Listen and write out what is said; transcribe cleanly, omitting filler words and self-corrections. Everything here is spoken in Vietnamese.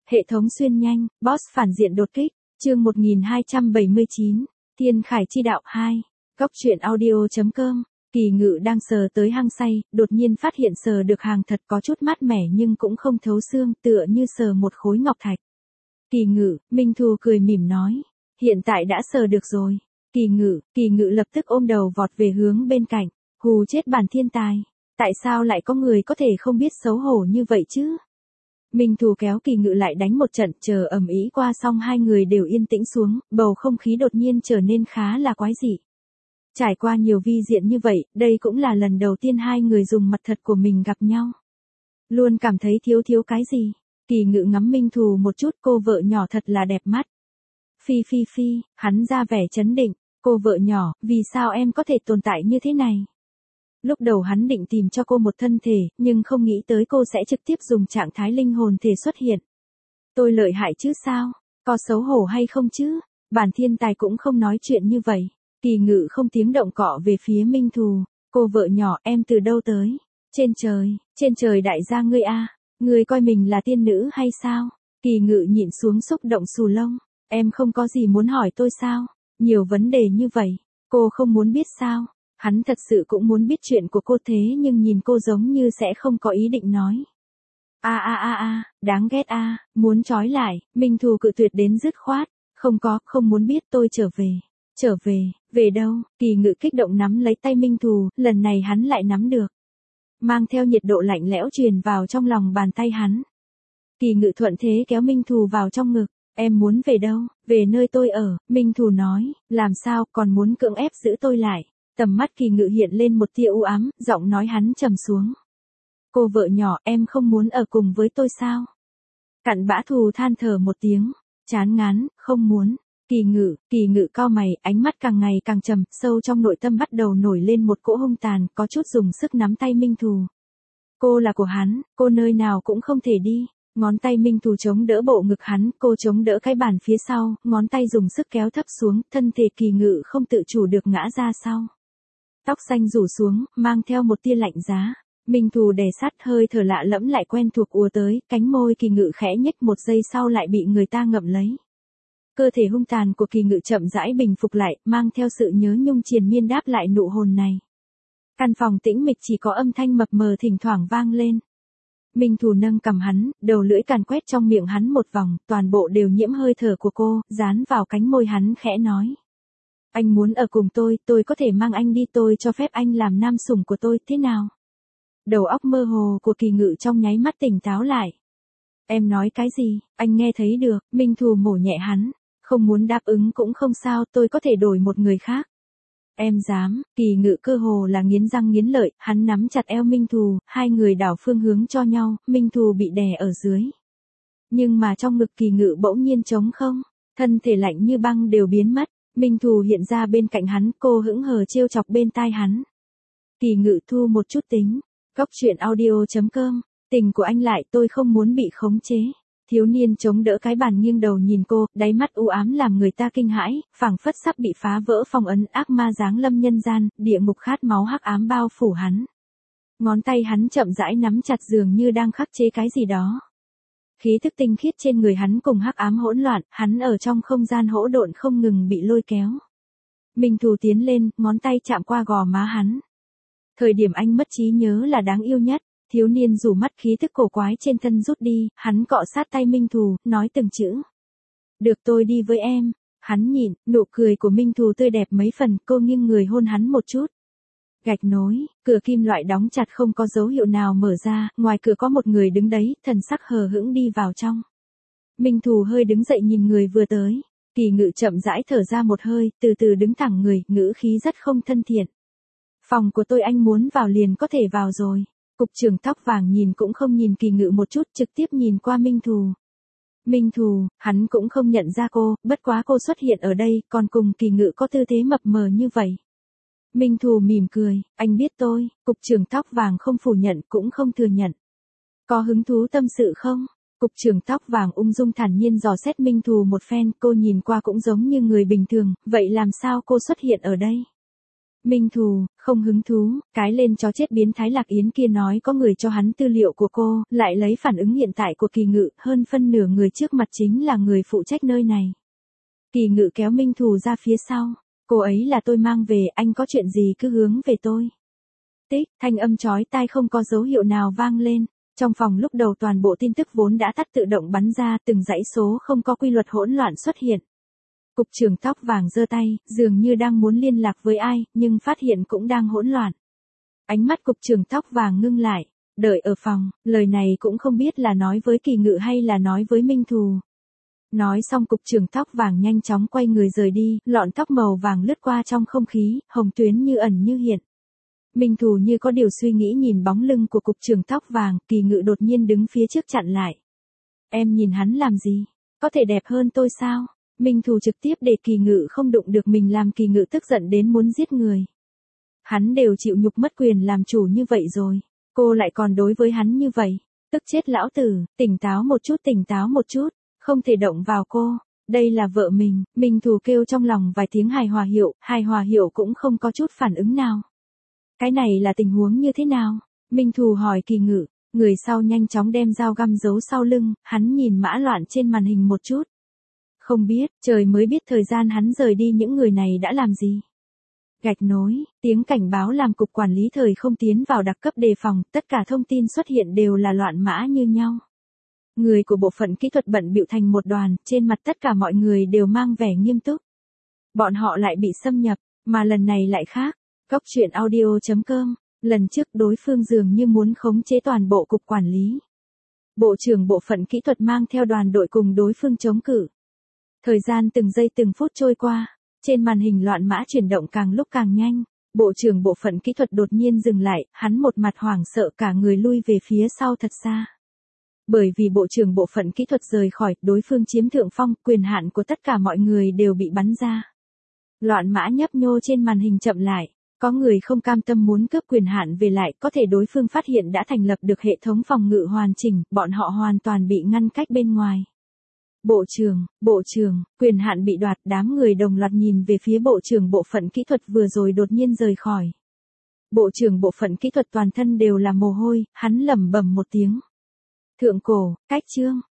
Hệ thống xuyên nhanh, boss phản diện đột kích, chương 1279, Thiên Khải chi đạo 2, góc truyện audio.com. Kỳ Ngự đang sờ tới hang say, đột nhiên phát hiện sờ được hàng thật có chút mát mẻ nhưng cũng không thấu xương, tựa như sờ một khối ngọc thạch. Kỳ Ngự, Minh Thù cười mỉm nói, hiện tại đã sờ được rồi. Kỳ Ngự lập tức ôm đầu vọt về hướng bên cạnh, hù chết bản thiên tài. Tại sao lại có người có thể không biết xấu hổ như vậy chứ? Minh Thù kéo Kỳ Ngự lại đánh một trận, chờ ầm ĩ qua xong hai người đều yên tĩnh xuống, bầu không khí đột nhiên trở nên khá là quái dị. Trải qua nhiều vi diện như vậy, đây cũng là lần đầu tiên hai người dùng mặt thật của mình gặp nhau. Luôn cảm thấy thiếu cái gì. Kỳ Ngự ngắm Minh Thù một chút, cô vợ nhỏ thật là đẹp mắt. Phi, hắn ra vẻ chấn định, cô vợ nhỏ, vì sao em có thể tồn tại như thế này? Lúc đầu hắn định tìm cho cô một thân thể, nhưng không nghĩ tới cô sẽ trực tiếp dùng trạng thái linh hồn thể xuất hiện. Tôi lợi hại chứ sao? Có xấu hổ hay không chứ? Bản thiên tài cũng không nói chuyện như vậy. Kỳ Ngự không tiếng động cọ về phía Minh Thù. Cô vợ nhỏ, em từ đâu tới? Trên trời đại gia ngươi a, ngươi coi mình là tiên nữ hay sao? Kỳ Ngự nhịn xuống xúc động xù lông. Em không có gì muốn hỏi tôi sao? Nhiều vấn đề như vậy, cô không muốn biết sao? Hắn thật sự cũng muốn biết chuyện của cô thế nhưng nhìn cô giống như sẽ không có ý định nói. Đáng ghét muốn trói lại, Minh Thù cự tuyệt đến dứt khoát. Không muốn biết, tôi trở về. Về đâu? Kỳ Ngự kích động nắm lấy tay Minh Thù, lần này hắn lại nắm được. Mang theo nhiệt độ lạnh lẽo truyền vào trong lòng bàn tay hắn. Kỳ Ngự thuận thế kéo Minh Thù vào trong ngực. Em muốn về đâu? Về nơi tôi ở, Minh Thù nói, làm sao còn muốn cưỡng ép giữ tôi lại. Tầm mắt Kỳ Ngự hiện lên một tia u ám, giọng nói hắn trầm xuống. Cô vợ nhỏ, em không muốn ở cùng với tôi sao? Cặn bã Thù than thở một tiếng, chán ngán, không muốn. Kỳ Ngự cau mày, ánh mắt càng ngày càng trầm, sâu trong nội tâm bắt đầu nổi lên một cỗ hung tàn, có chút dùng sức nắm tay Minh Thù. Cô là của hắn, cô nơi nào cũng không thể đi. Ngón tay Minh Thù chống đỡ bộ ngực hắn, cô chống đỡ cái bàn phía sau, ngón tay dùng sức kéo thấp xuống, thân thể Kỳ Ngự không tự chủ được ngã ra sau. Tóc xanh rủ xuống, mang theo một tia lạnh giá. Minh Thù đè sát, hơi thở lạ lẫm lại quen thuộc ùa tới, cánh môi Kỳ Ngự khẽ nhếch, một giây sau lại bị người ta ngậm lấy. Cơ thể hung tàn của Kỳ Ngự chậm rãi bình phục lại, mang theo sự nhớ nhung triền miên đáp lại nụ hôn này. Căn phòng tĩnh mịch chỉ có âm thanh mập mờ thỉnh thoảng vang lên. Minh Thù nâng cằm hắn, đầu lưỡi càn quét trong miệng hắn một vòng, toàn bộ đều nhiễm hơi thở của cô, dán vào cánh môi hắn khẽ nói. Anh muốn ở cùng tôi có thể mang anh đi, tôi cho phép anh làm nam sủng của tôi, thế nào? Đầu óc mơ hồ của Kỳ Ngự trong nháy mắt tỉnh táo lại. Em nói cái gì? Anh nghe thấy được. Minh Thù mổ nhẹ hắn. Không muốn đáp ứng cũng không sao, tôi có thể đổi một người khác. Em dám? Kỳ Ngự cơ hồ là nghiến răng nghiến lợi, hắn nắm chặt eo Minh Thù, hai người đảo phương hướng cho nhau, Minh Thù bị đè ở dưới. Nhưng mà trong ngực Kỳ Ngự bỗng nhiên trống không, thân thể lạnh như băng đều biến mất. Minh Thù hiện ra bên cạnh hắn, cô hững hờ trêu chọc bên tai hắn. Kỳ Ngự thu một chút tính. Góc truyện audio.com. Tình của anh lại, tôi không muốn bị khống chế. Thiếu niên chống đỡ cái bàn nghiêng đầu nhìn cô, đáy mắt u ám làm người ta kinh hãi, phảng phất sắp bị phá vỡ phong ấn, ác ma giáng lâm nhân gian, địa ngục khát máu hắc ám bao phủ hắn. Ngón tay hắn chậm rãi nắm chặt dường như đang khắc chế cái gì đó. Khí thức tinh khiết trên người hắn cùng hắc ám hỗn loạn, hắn ở trong không gian hỗn độn không ngừng bị lôi kéo. Minh Thù tiến lên, ngón tay chạm qua gò má hắn. Thời điểm anh mất trí nhớ là đáng yêu nhất. Thiếu niên rủ mắt, khí thức cổ quái trên thân rút đi, hắn cọ sát tay Minh Thù, nói từng chữ. Được, tôi đi với em. Hắn nhịn, nụ cười của Minh Thù tươi đẹp mấy phần, cô nghiêng người hôn hắn một chút. Gạch nối, cửa kim loại đóng chặt không có dấu hiệu nào mở ra, ngoài cửa có một người đứng đấy, thần sắc hờ hững đi vào trong. Minh Thù hơi đứng dậy nhìn người vừa tới. Kỳ Ngự chậm rãi thở ra một hơi, từ từ đứng thẳng người, ngữ khí rất không thân thiện. Phòng của tôi, anh muốn vào liền có thể vào rồi. Cục trưởng tóc vàng nhìn cũng không nhìn Kỳ Ngự một chút, trực tiếp nhìn qua Minh Thù, hắn cũng không nhận ra cô, bất quá cô xuất hiện ở đây, còn cùng Kỳ Ngự có tư thế mập mờ như vậy. Minh Thù mỉm cười, anh biết tôi. Cục trưởng tóc vàng không phủ nhận cũng không thừa nhận. Có hứng thú tâm sự không? Cục trưởng tóc vàng ung dung thản nhiên dò xét Minh Thù một phen, cô nhìn qua cũng giống như người bình thường, vậy làm sao cô xuất hiện ở đây? Minh Thù, không hứng thú, cái lên chó chết biến thái Lạc Yến kia nói có người cho hắn tư liệu của cô, lại lấy phản ứng hiện tại của Kỳ Ngự, hơn phân nửa người trước mặt chính là người phụ trách nơi này. Kỳ Ngự kéo Minh Thù ra phía sau, cô ấy là tôi mang về, anh có chuyện gì cứ hướng về tôi. Tích, thanh âm chói tai không có dấu hiệu nào vang lên. Trong phòng lúc đầu toàn bộ tin tức vốn đã tắt tự động bắn ra, từng dãy số không có quy luật hỗn loạn xuất hiện. Cục trưởng tóc vàng giơ tay, dường như đang muốn liên lạc với ai, nhưng phát hiện cũng đang hỗn loạn. Ánh mắt cục trưởng tóc vàng ngưng lại, đợi ở phòng, lời này cũng không biết là nói với Kỳ Ngự hay là nói với Minh Thù. Nói xong cục trưởng tóc vàng nhanh chóng quay người rời đi, lọn tóc màu vàng lướt qua trong không khí, hồng tuyến như ẩn như hiện. Minh Thù như có điều suy nghĩ nhìn bóng lưng của cục trưởng tóc vàng, Kỳ Ngự đột nhiên đứng phía trước chặn lại. Em nhìn hắn làm gì? Có thể đẹp hơn tôi sao? Minh Thù trực tiếp để Kỳ Ngự không đụng được mình làm Kỳ Ngự tức giận đến muốn giết người. Hắn đều chịu nhục mất quyền làm chủ như vậy rồi, cô lại còn đối với hắn như vậy. Tức chết lão tử, tỉnh táo một chút, không thể động vào cô. Đây là vợ mình, Minh Thù kêu trong lòng vài tiếng hài hòa hiệu cũng không có chút phản ứng nào. Cái này là tình huống như thế nào? Minh Thù hỏi Kỳ Ngự, người sau nhanh chóng đem dao găm giấu sau lưng, hắn nhìn mã loạn trên màn hình một chút. Không biết, trời mới biết thời gian hắn rời đi những người này đã làm gì. Gạch nối, tiếng cảnh báo làm cục quản lý thời không tiến vào đặc cấp đề phòng, tất cả thông tin xuất hiện đều là loạn mã như nhau. Người của bộ phận kỹ thuật bận bịu thành một đoàn, trên mặt tất cả mọi người đều mang vẻ nghiêm túc. Bọn họ lại bị xâm nhập, mà lần này lại khác. Góc truyện audio.com, lần trước đối phương dường như muốn khống chế toàn bộ cục quản lý. Bộ trưởng bộ phận kỹ thuật mang theo đoàn đội cùng đối phương chống cự. Thời gian từng giây từng phút trôi qua, trên màn hình loạn mã chuyển động càng lúc càng nhanh. Bộ trưởng bộ phận kỹ thuật đột nhiên dừng lại, hắn một mặt hoảng sợ cả người lui về phía sau thật xa. Bởi vì bộ trưởng bộ phận kỹ thuật rời khỏi, đối phương chiếm thượng phong, quyền hạn của tất cả mọi người đều bị bắn ra. Loạn mã nhấp nhô trên màn hình chậm lại. Có người không cam tâm muốn cướp quyền hạn về lại, có thể đối phương phát hiện đã thành lập được hệ thống phòng ngự hoàn chỉnh, bọn họ hoàn toàn bị ngăn cách bên ngoài. Bộ trưởng, quyền hạn bị đoạt, đám người đồng loạt nhìn về phía bộ trưởng bộ phận kỹ thuật vừa rồi đột nhiên rời khỏi. Bộ trưởng bộ phận kỹ thuật toàn thân đều là mồ hôi, hắn lẩm bẩm một tiếng. Thượng cổ, cách chương,